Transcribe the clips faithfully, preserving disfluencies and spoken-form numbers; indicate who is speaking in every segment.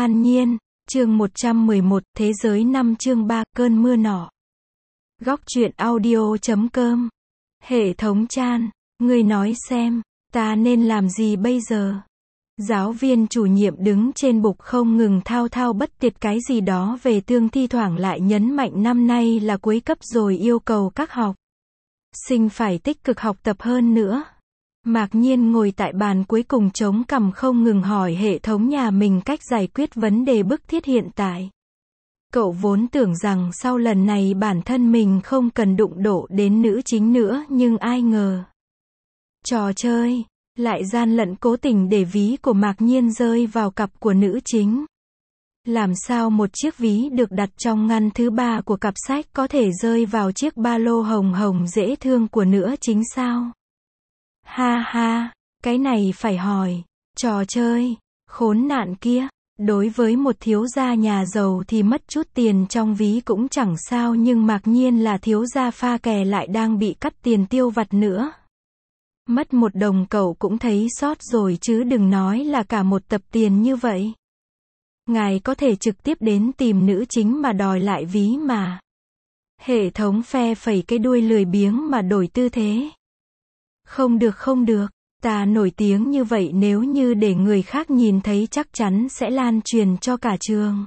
Speaker 1: An Nhiên, chương một trăm mười một, Thế giới năm chương ba, Cơn mưa nọ. Góc truyện audio chấm com. Hệ thống chan, ngươi nói xem, ta nên làm gì bây giờ? Giáo viên chủ nhiệm đứng trên bục không ngừng thao thao bất tuyệt cái gì đó về tương, thi thoảng lại nhấn mạnh năm nay là cuối cấp rồi yêu cầu các học sinh phải tích cực học tập hơn nữa. Mạc Nhiên ngồi tại bàn cuối cùng chống cằm không ngừng hỏi hệ thống nhà mình cách giải quyết vấn đề bức thiết hiện tại. Cậu vốn tưởng rằng sau lần này bản thân mình không cần đụng độ đến nữ chính nữa, nhưng ai ngờ trò chơi lại gian lận cố tình để ví của Mạc Nhiên rơi vào cặp của nữ chính. Làm sao một chiếc ví được đặt trong ngăn thứ ba của cặp sách có thể rơi vào chiếc ba lô hồng hồng dễ thương của nữ chính sao? Ha ha, cái này phải hỏi, trò chơi khốn nạn kia, đối với một thiếu gia nhà giàu thì mất chút tiền trong ví cũng chẳng sao, nhưng Mạc Nhiên là thiếu gia pha kè lại đang bị cắt tiền tiêu vặt nữa. Mất một đồng cậu cũng thấy sót rồi chứ đừng nói là cả một tập tiền như vậy. Ngài có thể trực tiếp đến tìm nữ chính mà đòi lại ví mà. Hệ thống phe phẩy cái đuôi lười biếng mà đổi tư thế. Không được không được, ta nổi tiếng như vậy nếu như để người khác nhìn thấy chắc chắn sẽ lan truyền cho cả trường.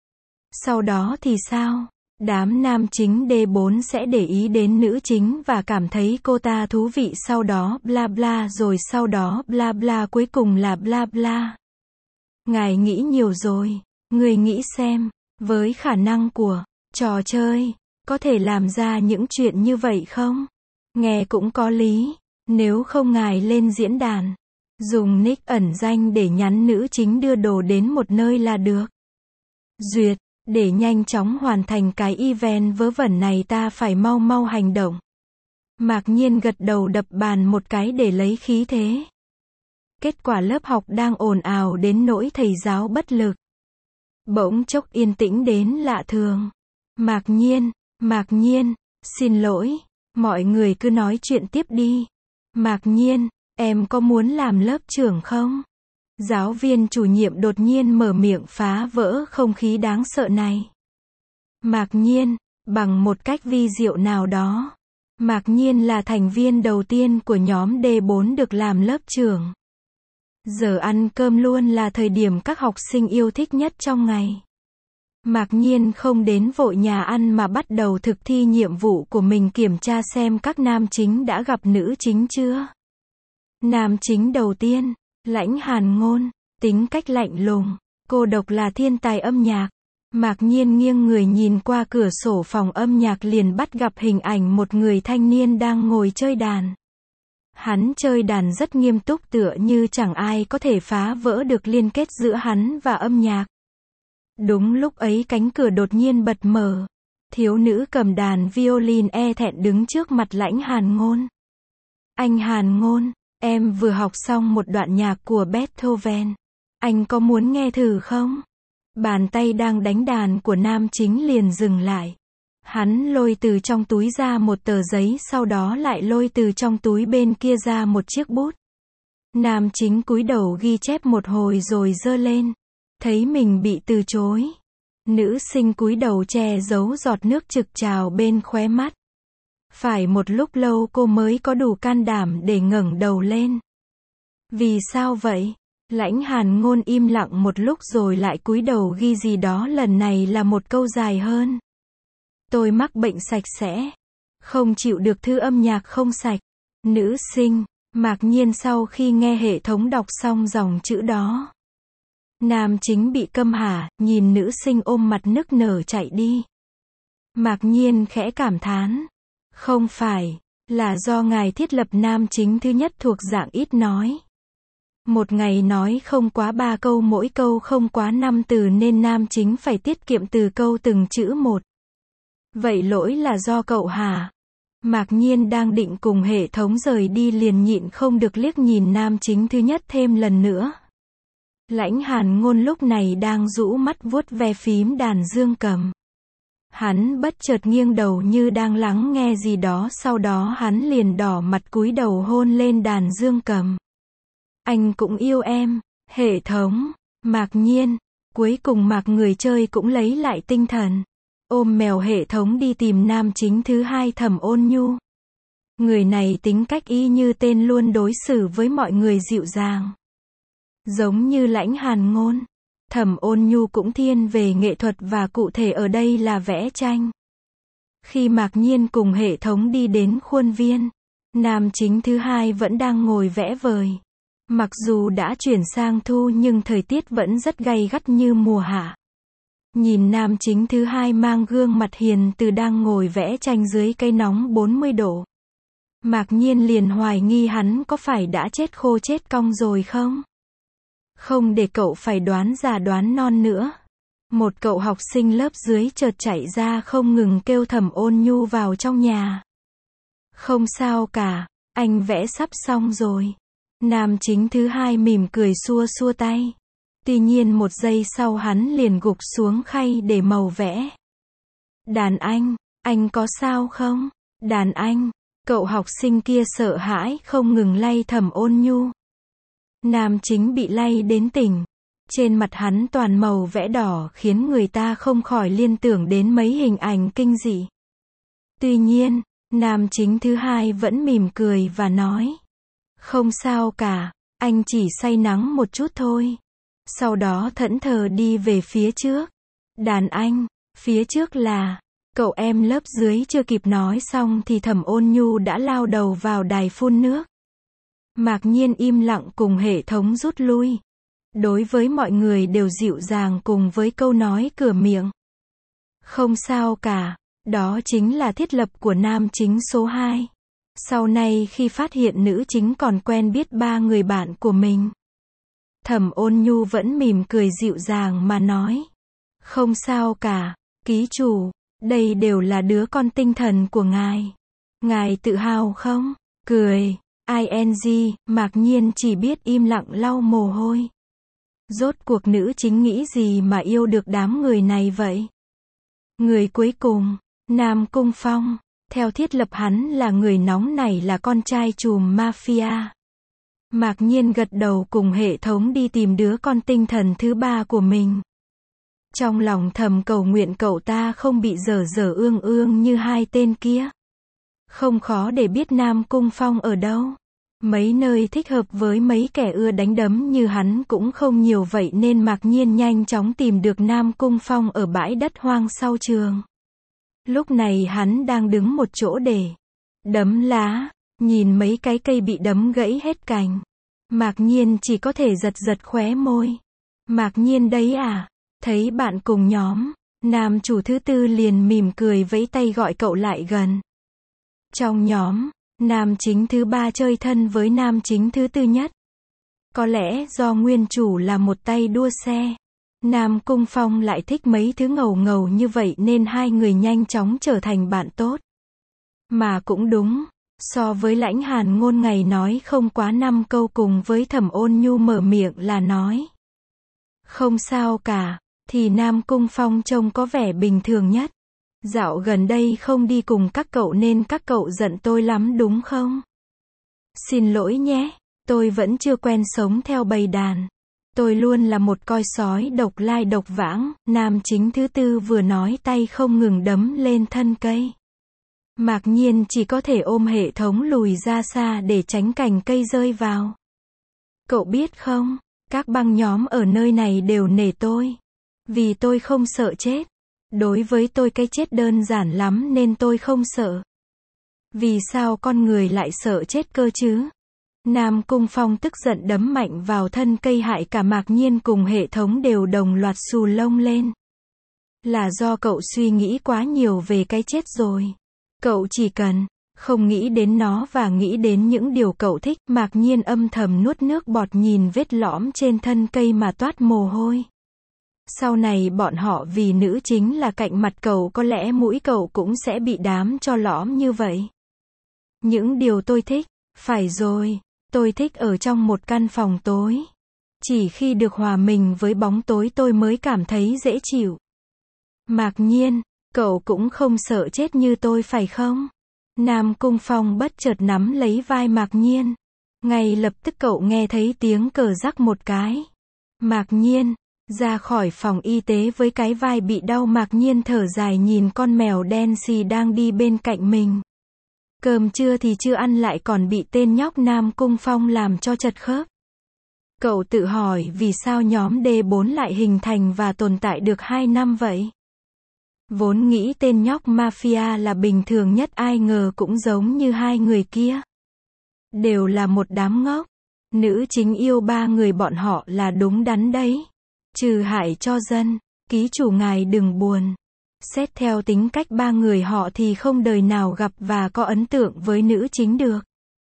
Speaker 1: Sau đó thì sao? Đám nam chính D bốn sẽ để ý đến nữ chính và cảm thấy cô ta thú vị, sau đó bla bla, rồi sau đó bla bla, cuối cùng là bla bla. Ngài nghĩ nhiều rồi, người nghĩ xem, với khả năng của trò chơi, có thể làm ra những chuyện như vậy không? Nghe cũng có lý. Nếu không ngài lên diễn đàn, dùng nick ẩn danh để nhắn nữ chính đưa đồ đến một nơi là được. Duyệt, để nhanh chóng hoàn thành cái event vớ vẩn này ta phải mau mau hành động. Mạc Nhiên gật đầu đập bàn một cái để lấy khí thế. Kết quả lớp học đang ồn ào đến nỗi thầy giáo bất lực. Bỗng chốc yên tĩnh đến lạ thường. Mạc Nhiên, Mạc Nhiên, xin lỗi, mọi người cứ nói chuyện tiếp đi. Mạc Nhiên, em có muốn làm lớp trưởng không? Giáo viên chủ nhiệm đột nhiên mở miệng phá vỡ không khí đáng sợ này. Mạc Nhiên, bằng một cách vi diệu nào đó, Mạc Nhiên là thành viên đầu tiên của nhóm D bốn được làm lớp trưởng. Giờ ăn cơm luôn là thời điểm các học sinh yêu thích nhất trong ngày. Mạc Nhiên không đến vội nhà ăn mà bắt đầu thực thi nhiệm vụ của mình, kiểm tra xem các nam chính đã gặp nữ chính chưa. Nam chính đầu tiên, Lãnh Hàn Ngôn, tính cách lạnh lùng, cô độc, là thiên tài âm nhạc. Mạc Nhiên nghiêng người nhìn qua cửa sổ phòng âm nhạc liền bắt gặp hình ảnh một người thanh niên đang ngồi chơi đàn. Hắn chơi đàn rất nghiêm túc, tựa như chẳng ai có thể phá vỡ được liên kết giữa hắn và âm nhạc. Đúng lúc ấy cánh cửa đột nhiên bật mở. Thiếu nữ cầm đàn violin e thẹn đứng trước mặt Lãnh Hàn Ngôn. Anh Hàn Ngôn, em vừa học xong một đoạn nhạc của Beethoven. Anh có muốn nghe thử không? Bàn tay đang đánh đàn của nam chính liền dừng lại. Hắn lôi từ trong túi ra một tờ giấy, sau đó lại lôi từ trong túi bên kia ra một chiếc bút. Nam chính cúi đầu ghi chép một hồi rồi giơ lên. Thấy mình bị từ chối, nữ sinh cúi đầu che giấu giọt nước trực trào bên khóe mắt. Phải một lúc lâu cô mới có đủ can đảm để ngẩng đầu lên. Vì sao vậy? Lãnh Hàn Ngôn im lặng một lúc rồi lại cúi đầu ghi gì đó, lần này là một câu dài hơn. Tôi mắc bệnh sạch sẽ, không chịu được thư âm nhạc không sạch. Nữ sinh, Mạc Nhiên sau khi nghe hệ thống đọc xong dòng chữ đó. Nam chính bị câm hả, nhìn nữ sinh ôm mặt nức nở chạy đi. Mạc Nhiên khẽ cảm thán. Không phải, là do ngài thiết lập nam chính thứ nhất thuộc dạng ít nói. Một ngày nói không quá ba câu, mỗi câu không quá năm từ, nên nam chính phải tiết kiệm từ câu từng chữ một. Vậy lỗi là do cậu hả? Mạc Nhiên đang định cùng hệ thống rời đi liền nhịn không được liếc nhìn nam chính thứ nhất thêm lần nữa. Lãnh Hàn Ngôn lúc này đang rũ mắt vuốt ve phím đàn dương cầm. Hắn bất chợt nghiêng đầu như đang lắng nghe gì đó, sau đó hắn liền đỏ mặt cúi đầu hôn lên đàn dương cầm. Anh cũng yêu em, hệ thống. Mạc Nhiên, Cuối cùng Mạc người chơi cũng lấy lại tinh thần. Ôm mèo hệ thống đi tìm nam chính thứ hai Thẩm Ôn Nhu. Người này tính cách y như tên luôn đối xử với mọi người dịu dàng. Giống như Lãnh Hàn Ngôn. Thẩm Ôn Nhu cũng thiên về nghệ thuật và cụ thể ở đây là vẽ tranh. Khi Mạc Nhiên cùng hệ thống đi đến khuôn viên, nam chính thứ hai vẫn đang ngồi vẽ vời. Mặc dù đã chuyển sang thu nhưng thời tiết vẫn rất gay gắt như mùa hạ. Nhìn nam chính thứ hai mang gương mặt hiền từ đang ngồi vẽ tranh dưới cây nóng bốn mươi độ. Mạc Nhiên liền hoài nghi hắn có phải đã chết khô chết cong rồi không? Không để cậu phải đoán già đoán non nữa. Một cậu học sinh lớp dưới chợt chạy ra không ngừng kêu Thẩm Ôn Nhu vào trong nhà. Không sao cả, anh vẽ sắp xong rồi. Nam chính thứ hai mỉm cười xua xua tay. Tuy nhiên một giây sau hắn liền gục xuống khay để màu vẽ. Đàn anh, anh có sao không? Đàn anh, cậu học sinh kia sợ hãi không ngừng lay Thẩm Ôn Nhu. Nam chính bị lay đến tỉnh. Trên mặt hắn toàn màu vẽ đỏ khiến người ta không khỏi liên tưởng đến mấy hình ảnh kinh dị. Tuy nhiên, nam chính thứ hai vẫn mỉm cười và nói. Không sao cả, anh chỉ say nắng một chút thôi. Sau đó thẫn thờ đi về phía trước. Đàn anh, phía trước là... Cậu em lớp dưới chưa kịp nói xong thì Thẩm Ôn Nhu đã lao đầu vào đài phun nước. Mạc Nhiên im lặng cùng hệ thống rút lui. Đối với mọi người đều dịu dàng cùng với câu nói cửa miệng. Không sao cả, đó chính là thiết lập của nam chính số hai. Sau này khi phát hiện nữ chính còn quen biết ba người bạn của mình. Thẩm Ôn Nhu vẫn mỉm cười dịu dàng mà nói. Không sao cả, ký chủ, đây đều là đứa con tinh thần của ngài. Ngài tự hào không? Cười, ing, Mạc Nhiên chỉ biết im lặng lau mồ hôi. Rốt cuộc nữ chính nghĩ gì mà yêu được đám người này vậy? Người cuối cùng, Nam Cung Phong. Theo thiết lập hắn là người nóng này là con trai trùm mafia. Mạc Nhiên gật đầu cùng hệ thống đi tìm đứa con tinh thần thứ ba của mình. Trong lòng thầm cầu nguyện cậu ta không bị dở dở ương ương như hai tên kia. Không khó để biết Nam Cung Phong ở đâu. Mấy nơi thích hợp với mấy kẻ ưa đánh đấm như hắn cũng không nhiều vậy nên Mạc Nhiên nhanh chóng tìm được Nam Cung Phong ở bãi đất hoang sau trường. Lúc này hắn đang đứng một chỗ để đấm lá, nhìn mấy cái cây bị đấm gãy hết cành. Mạc Nhiên chỉ có thể giật giật khóe môi. Mạc Nhiên đấy à? Thấy bạn cùng nhóm, nam chủ thứ tư liền mỉm cười vẫy tay gọi cậu lại gần. Trong nhóm, nam chính thứ ba chơi thân với nam chính thứ tư nhất. Có lẽ do nguyên chủ là một tay đua xe. Nam Cung Phong lại thích mấy thứ ngầu ngầu như vậy nên hai người nhanh chóng trở thành bạn tốt. Mà cũng đúng, so với Lãnh Hàn Ngôn ngày nói không quá năm câu cùng với Thẩm Ôn Nhu mở miệng là nói. Không sao cả, thì Nam Cung Phong trông có vẻ bình thường nhất. Dạo gần đây không đi cùng các cậu nên các cậu giận tôi lắm đúng không? Xin lỗi nhé, tôi vẫn chưa quen sống theo bầy đàn. Tôi luôn là một coi sói độc lai độc vãng, nam chính thứ tư vừa nói tay không ngừng đấm lên thân cây. Mạc Nhiên chỉ có thể ôm hệ thống lùi ra xa để tránh cành cây rơi vào. Cậu biết không, các băng nhóm ở nơi này đều nể tôi. Vì tôi không sợ chết. Đối với tôi cái chết đơn giản lắm nên tôi không sợ. Vì sao con người lại sợ chết cơ chứ? Nam Cung Phong tức giận đấm mạnh vào thân cây hại cả Mạc Nhiên cùng hệ thống đều đồng loạt xù lông lên. Là do cậu suy nghĩ quá nhiều về cái chết rồi. Cậu chỉ cần không nghĩ đến nó và nghĩ đến những điều cậu thích. Mạc Nhiên âm thầm nuốt nước bọt nhìn vết lõm trên thân cây mà toát mồ hôi. Sau này bọn họ vì nữ chính là cạnh mặt cậu có lẽ mũi cậu cũng sẽ bị đám cho lõm như vậy. Những điều tôi thích, phải rồi, tôi thích ở trong một căn phòng tối. Chỉ khi được hòa mình với bóng tối tôi mới cảm thấy dễ chịu. Mạc Nhiên, cậu cũng không sợ chết như tôi phải không? Nam Cung Phong bất chợt nắm lấy vai Mạc Nhiên. Ngay lập tức cậu nghe thấy tiếng cờ rắc một cái. Mạc Nhiên, Ra khỏi phòng y tế với cái vai bị đau, Mạc Nhiên thở dài nhìn con mèo đen xì đang đi bên cạnh mình. Cơm trưa thì chưa ăn lại còn bị tên nhóc Nam Cung Phong làm cho chật khớp. Cậu tự hỏi vì sao nhóm D bốn lại hình thành và tồn tại được hai năm vậy? Vốn nghĩ tên nhóc mafia là bình thường nhất, ai ngờ cũng giống như hai người kia. Đều là một đám ngốc. Nữ chính yêu ba người bọn họ là đúng đắn đấy. Trừ hại cho dân, ký chủ ngài đừng buồn. Xét theo tính cách ba người họ thì không đời nào gặp và có ấn tượng với nữ chính được.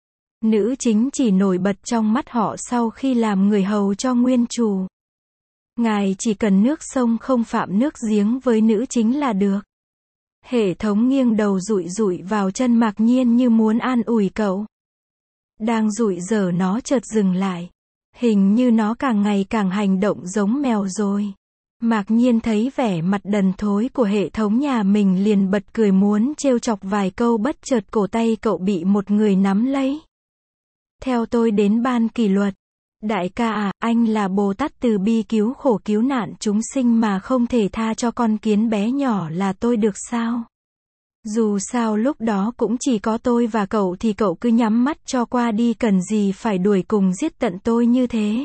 Speaker 1: Nữ chính chỉ nổi bật trong mắt họ sau khi làm người hầu cho nguyên chủ. Ngài chỉ cần nước sông không phạm nước giếng với nữ chính là được. Hệ thống nghiêng đầu dụi dụi vào chân Mạc Nhiên như muốn an ủi cậu. Đang dụi dở nó chợt dừng lại. Hình như nó càng ngày càng hành động giống mèo rồi. Mạc Nhiên thấy vẻ mặt đần thối của hệ thống nhà mình liền bật cười muốn trêu chọc vài câu, bất chợt cổ tay cậu bị một người nắm lấy. Theo tôi đến ban kỷ luật. Đại ca à, anh là Bồ Tát từ bi cứu khổ cứu nạn chúng sinh mà không thể tha cho con kiến bé nhỏ là tôi được sao? Dù sao lúc đó cũng chỉ có tôi và cậu thì cậu cứ nhắm mắt cho qua đi, cần gì phải đuổi cùng giết tận tôi như thế.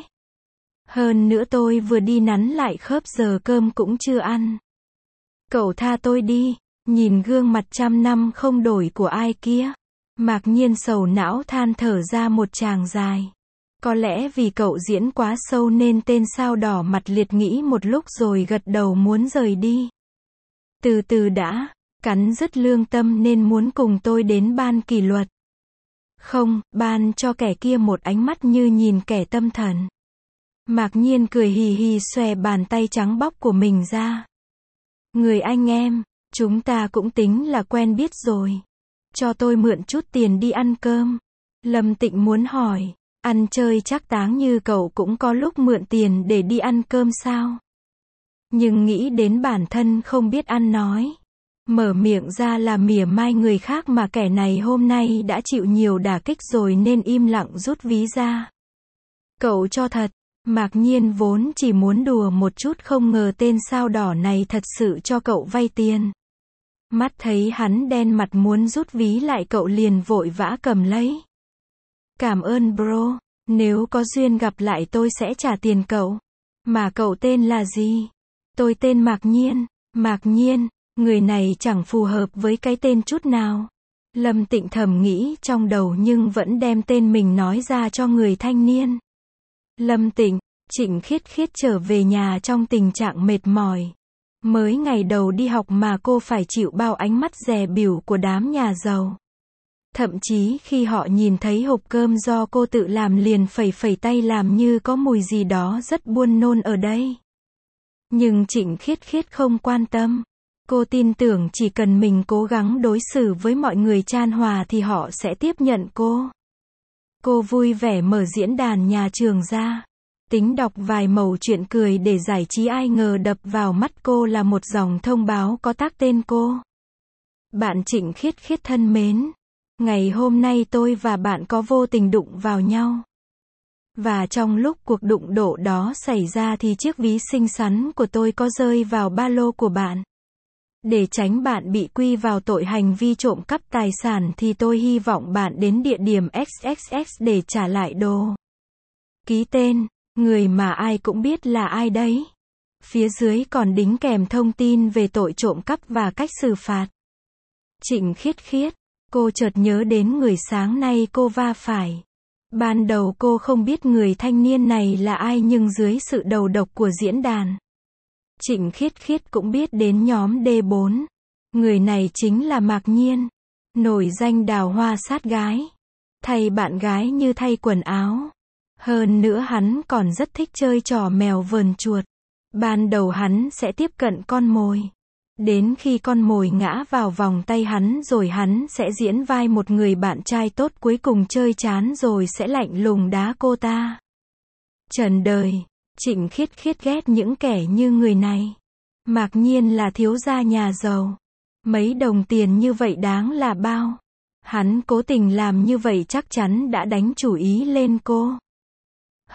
Speaker 1: Hơn nữa tôi vừa đi nắn lại khớp, giờ cơm cũng chưa ăn. Cậu tha tôi đi. Nhìn gương mặt trăm năm không đổi của ai kia, Mạc Nhiên sầu não than thở ra một tràng dài. Có lẽ vì cậu diễn quá sâu nên tên sao đỏ mặt liệt nghĩ một lúc rồi gật đầu muốn rời đi. Từ từ đã, cắn rứt lương tâm nên muốn cùng tôi đến ban kỷ luật. Không, ban cho kẻ kia một ánh mắt như nhìn kẻ tâm thần. Mạc Nhiên cười hì hì xòe bàn tay trắng bóc của mình ra. Người anh em, chúng ta cũng tính là quen biết rồi. Cho tôi mượn chút tiền đi ăn cơm. Lâm Tịnh muốn hỏi, ăn chơi chắc táng như cậu cũng có lúc mượn tiền để đi ăn cơm sao? Nhưng nghĩ đến bản thân không biết ăn nói. Mở miệng ra là mỉa mai người khác mà kẻ này hôm nay đã chịu nhiều đả kích rồi nên im lặng rút ví ra. Cậu cho thật. Mạc Nhiên vốn chỉ muốn đùa một chút không ngờ tên sao đỏ này thật sự cho cậu vay tiền. Mắt thấy hắn đen mặt muốn rút ví lại cậu liền vội vã cầm lấy. Cảm ơn bro, nếu có duyên gặp lại tôi sẽ trả tiền cậu. Mà cậu tên là gì? Tôi tên Mạc Nhiên. Mạc Nhiên, người này chẳng phù hợp với cái tên chút nào. Lâm Tịnh thầm nghĩ trong đầu nhưng vẫn đem tên mình nói ra cho người thanh niên. Lâm Tịnh, Trịnh Khiết Khiết trở về nhà trong tình trạng mệt mỏi. Mới ngày đầu đi học mà cô phải chịu bao ánh mắt dè bỉu của đám nhà giàu. Thậm chí khi họ nhìn thấy hộp cơm do cô tự làm liền phẩy phẩy tay làm như có mùi gì đó rất buồn nôn ở đây. Nhưng Trịnh Khiết Khiết không quan tâm. Cô tin tưởng chỉ cần mình cố gắng đối xử với mọi người chan hòa thì họ sẽ tiếp nhận cô. Cô vui vẻ mở diễn đàn nhà trường ra. Tính đọc vài mẩu chuyện cười để giải trí, ai ngờ đập vào mắt cô là một dòng thông báo có tag tên cô. Bạn Trịnh Khiết Khiết thân mến. Ngày hôm nay tôi và bạn có vô tình đụng vào nhau. Và trong lúc cuộc đụng độ đó xảy ra thì chiếc ví xinh xắn của tôi có rơi vào ba lô của bạn. Để tránh bạn bị quy vào tội hành vi trộm cắp tài sản thì tôi hy vọng bạn đến địa điểm ích ích ích để trả lại đồ. Ký tên, người mà ai cũng biết là ai đấy. Phía dưới còn đính kèm thông tin về tội trộm cắp và cách xử phạt. Trịnh Khiết Khiết, cô chợt nhớ đến người sáng nay cô va phải. Ban đầu cô không biết người thanh niên này là ai nhưng dưới sự đầu độc của diễn đàn, Trịnh Khiết Khiết cũng biết đến nhóm D bốn. Người này chính là Mạc Nhiên, nổi danh đào hoa sát gái. Thay bạn gái như thay quần áo. Hơn nữa hắn còn rất thích chơi trò mèo vờn chuột. Ban đầu hắn sẽ tiếp cận con mồi. Đến khi con mồi ngã vào vòng tay hắn rồi hắn sẽ diễn vai một người bạn trai tốt, cuối cùng chơi chán rồi sẽ lạnh lùng đá cô ta. Trần đời, Trịnh Khiết Khiết ghét những kẻ như người này. Mạc Nhiên là thiếu gia nhà giàu. Mấy đồng tiền như vậy đáng là bao. Hắn cố tình làm như vậy chắc chắn đã đánh chủ ý lên cô.